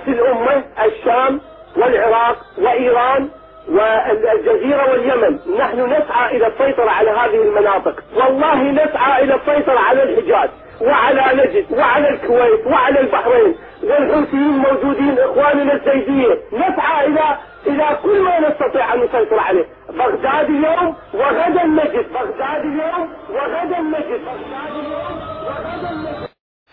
الأمة الشام والعراق وإيران والجزيرة واليمن. نحن نسعى إلى السيطرة على هذه المناطق، والله نسعى إلى السيطرة على الحجاز وعلى نجد وعلى الكويت وعلى البحرين، والحوثيين موجودين، إخواننا الزيدية. نسعى إلى كل ما نستطيع أن نسيطر عليه. بغداد اليوم وغدا نجد، بغداد اليوم وغدا نجد، بغداد اليوم وغدا نجد.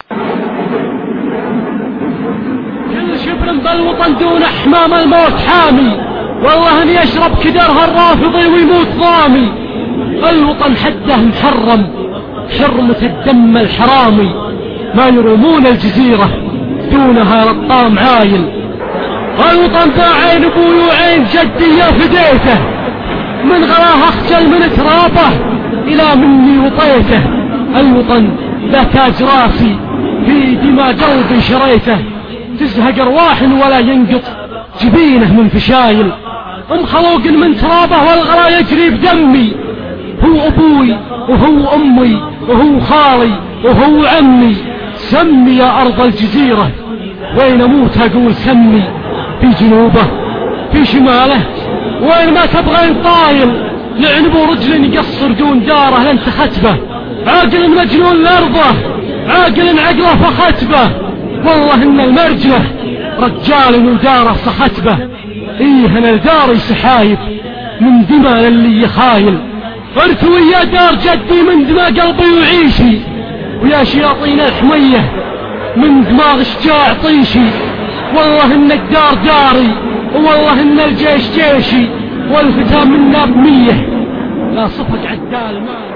كل شبر بالوطن دون حمام الموت حامي، والله ان يشرب كدرها الرافضي ويموت ضامي. الوطن حده محرم، حرمة الدم الحرامي، ما يرومون الجزيرة دونها رطام عايل. الوطن ذا عين ابوي وعين جدي يا فديته، من غراه اخجل من ترابه الى مني وطيته. الوطن ذا تاج راسي في دما قلبي شريته، تزهق ارواح ولا ينقط جبينه من فشايل. خلوق من ترابه والغلا يجري بدمي، هو ابوي وهو امي وهو خالي وهو عمي. سمي يا ارض الجزيرة، وين اموت اقول سمي، في جنوبه في شماله وين ما تبغين طايل. لعنب ورجل يقصر دون داره لن تختبه، عاقل مجنون لارضه، عاقل عقله فختبه. والله ان المرجله رجال وداره صختبه. ايه انا داري سحايب من دماء اللي يخايل. ارثوا يا دار جدي من دماء قلبي وعيشي، ويا شياطين الحمية من دماغ شجاع طيشي. والله ان الدار داري، والله ان الجيش جيشي، والفتى منا بمية لا صفق عدال مال.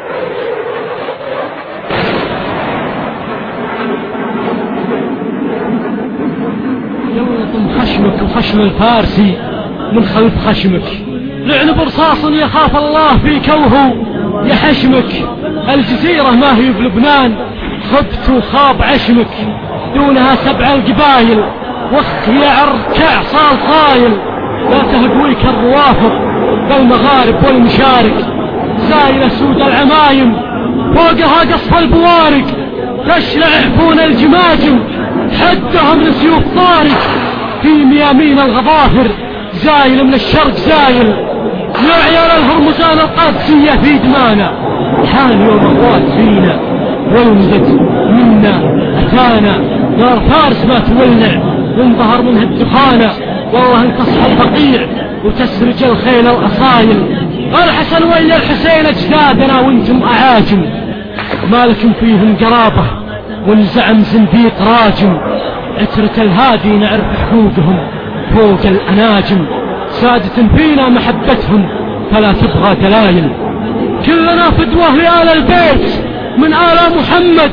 يلطم خشمك وخشم الفارسي من خلف خشمك، لعن برصاص يخاف الله فيك وهو يحشمك. الجزيرة ما هي بلبنان، خبت وخاب عشمك، دونها 7 القبايل وخ يعر كعصال خايل. لا تهقويك الروافض بالمغارب والمشارق، زايلة سود العمايم فوقها قصف البوارق. تشلع عفون الجماجم حدهم لسيوف طارق، في ميامين الغضافر زايل من الشرق زايل. يا عيال الهرمزان القادسية في دمانا، حان يوم الضوات فينا والمزد منا أتانا. نار فارس ما تولع وانظهر منها الدخانة، والله ان تصحى البقيع وتسرج الخيل الأصايل. الحسن ويا الحسين اجدادنا وانتم أعاجم، ما لكم فيهم قرابة والزعم زنديق راجم. عترة الهادي نعرف حقوقهم فوق الأناجم، سادة فينا محبتهم فلا تبغى دلايل. كلنا فدوة لآل البيت من آل محمد،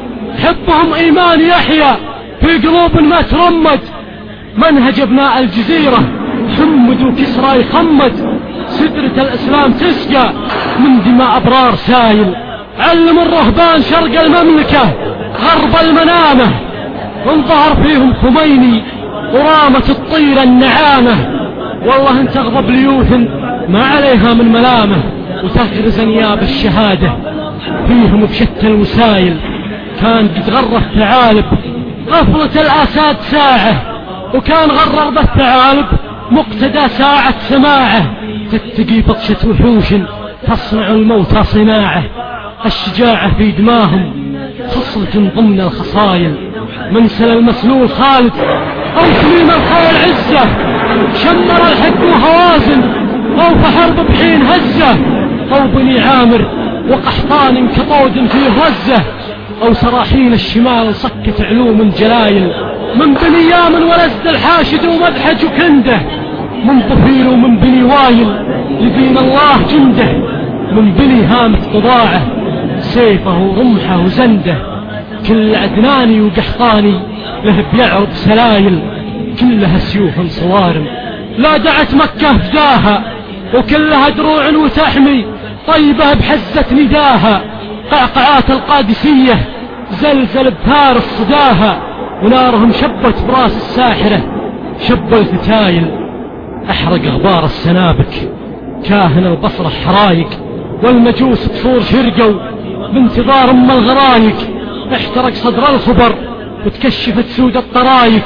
حبهم إيمان يحيى في قلوب ما ترمد. منهج ابناء الجزيرة حمد وكسرى يخمد، سدرة الإسلام تسقى من دماء أبرار سايل. علم الرهبان شرق المملكة غرب المنامة، انظهر فيهم خميني ورامة الطير النعامة. والله ان تغضب ليوث ما عليها من ملامة، وتغرز انياب الشهادة فيهم بشتى الوسايل. كان قد غر الثعالب غفلة الآساد ساعة، وكان غرر بالثعالب مقتدى ساعة سماعه. تتقي بطشة وحوش تصنع الموتى صناعه، الشجاعة في دماهم خصلة ضمن الخصايل. منسل المسلول خالد أو سليم الخيل عزة، شمر الحق وهوازن أو فحرب بحين هزة، أو بني عامر وقحطان كطود في غزة، أو سراحين الشمال صكت علوم جلايل. من بني يامن ولزد الحاشد ومدحج وكنده، من طفيل ومن بني وايل لدين الله جنده. من بني هامة قضاعه سيفه ورمحه وزنده، كل عدناني وقحطاني له بيعرض سلايل. كلها سيوف صوارم لا دعت مكة فداها، وكلها دروع وتحمي طيبة بحزة نداها. قعقعات القادسية زلزل بفارس صداها، ونارهم شبت براس الساحرة شب الفتايل. احرق غبار السنابك كاهن البصرة حرايق، والمجوس بصور شرقوا بانتظار ام الغرايق. احترق صدر الخبر وتكشفت سود الطرايق،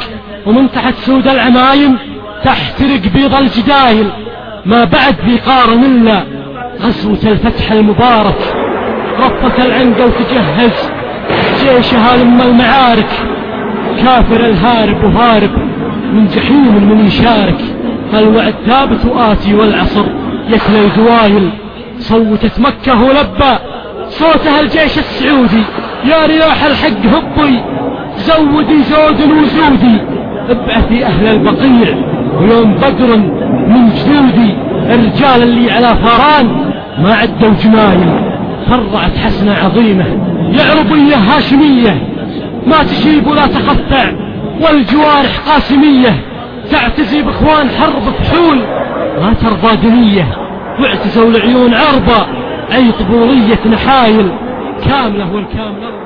ومن تحت سود العمايم تحترق بيض الجدايل. ما بعد بيقارن إلا غزوة الفتح المبارك، رفت العنقة وتجهز جيشها لما المعارك. كافر الهارب وهارب من جحيم من يشارك، الوعد ثابت وآتي والعصر يكلى القوايل. صوتت مكة ولبى صوتها الجيش السعودي، يا رياح الحق هبي زودي زود وزودي. ابعثي أهل البقيع ويوم بدر من جدودي، الرجال اللي على فاران ما عدوا جمايل. فرعت حسنة عظيمة يا عربية هاشمية، ما تشيب ولا تخفع والجوارح قاسمية. تعتزي باخوان حرب فحول ما ترضى دنية، واعتزوا العيون عربة اي طبولية نحايل. كاملة والكاملة